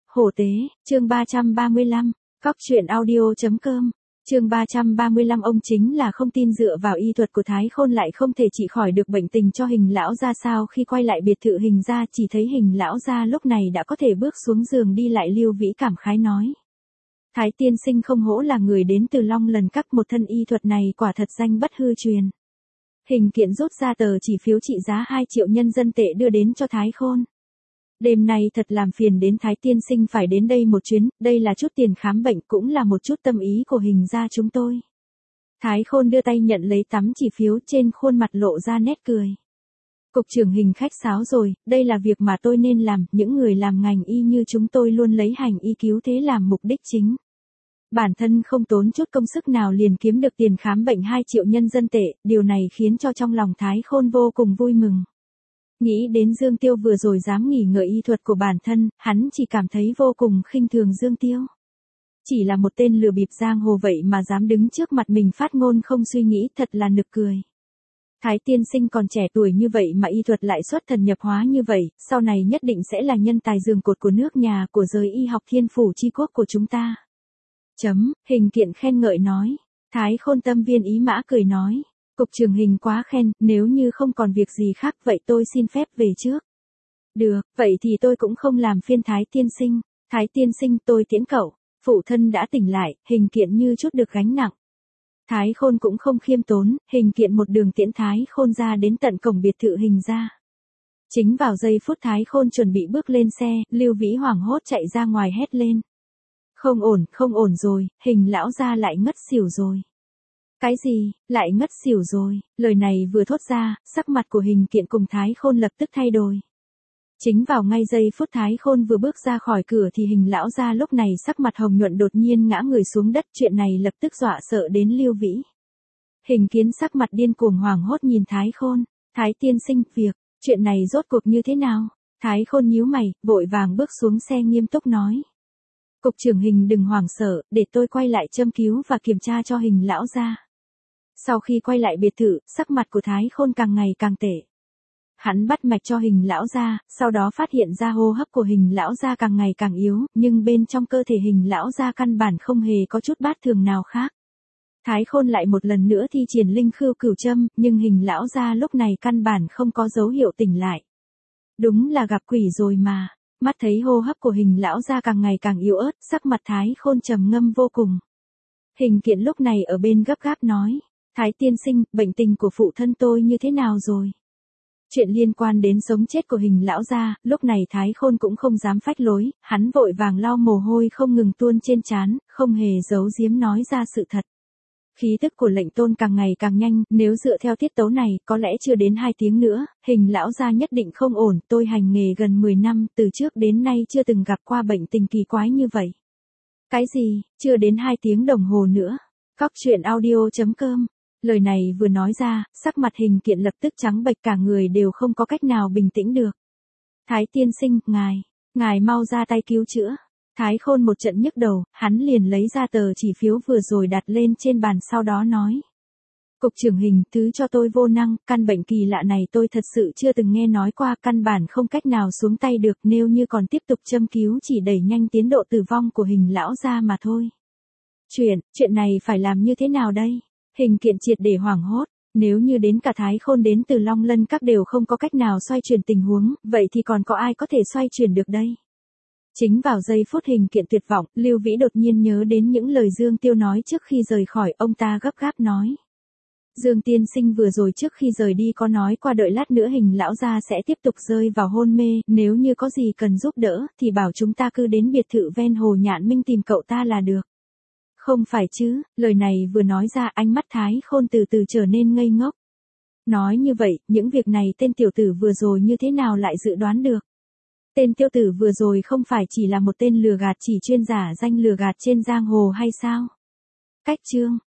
Hổ tế, chương 335, Cóc truyện audio.com, chương 335 ông chính là không tin dựa vào y thuật của Thái Khôn lại không thể trị khỏi được bệnh tình cho Hình lão gia sao khi quay lại biệt thự Hình gia chỉ thấy Hình lão gia lúc này đã có thể bước xuống giường đi lại. Lưu Vĩ cảm khái nói. Thái tiên sinh không hổ là người đến từ Long Lần Các, một thân y thuật này quả thật danh bất hư truyền. Hình Kiện rút ra tờ chỉ phiếu trị giá 2 triệu nhân dân tệ đưa đến cho Thái Khôn. Đêm nay thật làm phiền đến Thái tiên sinh phải đến đây một chuyến, đây là chút tiền khám bệnh cũng là một chút tâm ý của Hình gia chúng tôi. Thái Khôn đưa tay nhận lấy tấm chỉ phiếu, trên khuôn mặt lộ ra nét cười. Cục trưởng Hình khách sáo rồi, đây là việc mà tôi nên làm, những người làm ngành y như chúng tôi luôn lấy hành y cứu thế làm mục đích chính. Bản thân không tốn chút công sức nào liền kiếm được tiền khám bệnh 2 triệu nhân dân tệ, điều này khiến cho trong lòng Thái Khôn vô cùng vui mừng. Nghĩ đến Dương Tiêu vừa rồi dám nghỉ ngợi y thuật của bản thân, hắn chỉ cảm thấy vô cùng khinh thường Dương Tiêu. Chỉ là một tên lừa bịp giang hồ vậy mà dám đứng trước mặt mình phát ngôn không suy nghĩ, thật là nực cười. Thái tiên sinh còn trẻ tuổi như vậy mà y thuật lại xuất thần nhập hóa như vậy, sau này nhất định sẽ là nhân tài giường cột của nước nhà, của giới y học thiên phủ chi quốc của chúng ta. Hình Kiện khen ngợi nói. Thái Khôn tâm viên ý mã cười nói. Cục trưởng Hình quá khen, nếu như không còn việc gì khác vậy tôi xin phép về trước. Được, vậy thì tôi cũng không làm phiên Thái tiên sinh. Thái tiên sinh tôi tiễn cậu. Phụ thân đã tỉnh lại, Hình Kiện như chút được gánh nặng. Thái Khôn cũng không khiêm tốn, Hình Kiện một đường tiễn Thái Khôn ra đến tận cổng biệt thự Hình gia. Chính vào giây phút Thái Khôn chuẩn bị bước lên xe, Lưu Vĩ hoảng hốt chạy ra ngoài hét lên. Không ổn rồi, Hình lão gia lại ngất xỉu rồi. Cái gì, lại ngất xỉu rồi, lời này vừa thốt ra, sắc mặt của Hình Kiện cùng Thái Khôn lập tức thay đổi. Chính vào ngay giây phút Thái Khôn vừa bước ra khỏi cửa thì Hình lão gia lúc này sắc mặt hồng nhuận đột nhiên ngã người xuống đất, chuyện này lập tức dọa sợ đến Lưu Vĩ. Hình Kiến sắc mặt điên cuồng hoảng hốt nhìn Thái Khôn, Thái tiên sinh, chuyện này rốt cuộc như thế nào? Thái Khôn nhíu mày, vội vàng bước xuống xe nghiêm túc nói. Cục trưởng Hình đừng hoảng sợ, để tôi quay lại châm cứu và kiểm tra cho Hình lão gia. Sau khi quay lại biệt thự, sắc mặt của Thái Khôn càng ngày càng tệ. Hắn bắt mạch cho Hình lão gia, sau đó phát hiện ra hô hấp của Hình lão gia càng ngày càng yếu, nhưng bên trong cơ thể Hình lão gia căn bản không hề có chút bát thường nào khác. Thái Khôn lại một lần nữa thi triển linh khưu cửu châm, nhưng Hình lão gia lúc này căn bản không có dấu hiệu tỉnh lại. Đúng là gặp quỷ rồi mà. Mắt thấy hô hấp của Hình lão gia càng ngày càng yếu ớt, sắc mặt Thái Khôn trầm ngâm vô cùng. Hình Kiện lúc này ở bên gấp gáp nói. Thái tiên sinh, bệnh tình của phụ thân tôi như thế nào rồi? Chuyện liên quan đến sống chết của Hình lão gia, lúc này Thái Khôn cũng không dám phách lối, hắn vội vàng lau mồ hôi không ngừng tuôn trên trán, không hề giấu giếm nói ra sự thật. Khí tức của lệnh tôn càng ngày càng nhanh, nếu dựa theo tiết tấu này, có lẽ chưa đến 2 tiếng nữa, Hình lão gia nhất định không ổn, tôi hành nghề gần 10 năm, từ trước đến nay chưa từng gặp qua bệnh tình kỳ quái như vậy. Cái gì, chưa đến 2 tiếng đồng hồ nữa? Cóc truyện audio.com. Lời này vừa nói ra, sắc mặt Hình Kiện lập tức trắng bệch, cả người đều không có cách nào bình tĩnh được. Thái tiên sinh, ngài mau ra tay cứu chữa. Thái Khôn một trận nhức đầu, hắn liền lấy ra tờ chỉ phiếu vừa rồi đặt lên trên bàn, sau đó nói. Cục trưởng Hình, thứ cho tôi vô năng, căn bệnh kỳ lạ này tôi thật sự chưa từng nghe nói qua, căn bản không cách nào xuống tay được, nếu như còn tiếp tục châm cứu chỉ đẩy nhanh tiến độ tử vong của Hình lão gia mà thôi. Chuyện này phải làm như thế nào đây? Hình Kiện triệt để hoảng hốt, nếu như đến cả Thái Khôn đến từ Long Lân Các đều không có cách nào xoay chuyển tình huống, vậy thì còn có ai có thể xoay chuyển được đây? Chính vào giây phút Hình Kiện tuyệt vọng, Lưu Vĩ đột nhiên nhớ đến những lời Dương Tiêu nói trước khi rời khỏi, ông ta gấp gáp nói. Dương tiên sinh vừa rồi trước khi rời đi có nói qua đợi lát nữa Hình lão gia sẽ tiếp tục rơi vào hôn mê, nếu như có gì cần giúp đỡ, thì bảo chúng ta cứ đến biệt thự ven hồ Nhạn Minh tìm cậu ta là được. Không phải chứ, lời này vừa nói ra ánh mắt Thái Khôn từ từ trở nên ngây ngốc. Nói như vậy, những việc này tên tiểu tử vừa rồi như thế nào lại dự đoán được? Tên tiêu tử vừa rồi không phải chỉ là một tên lừa gạt chỉ chuyên giả danh lừa gạt trên giang hồ hay sao? Cách chương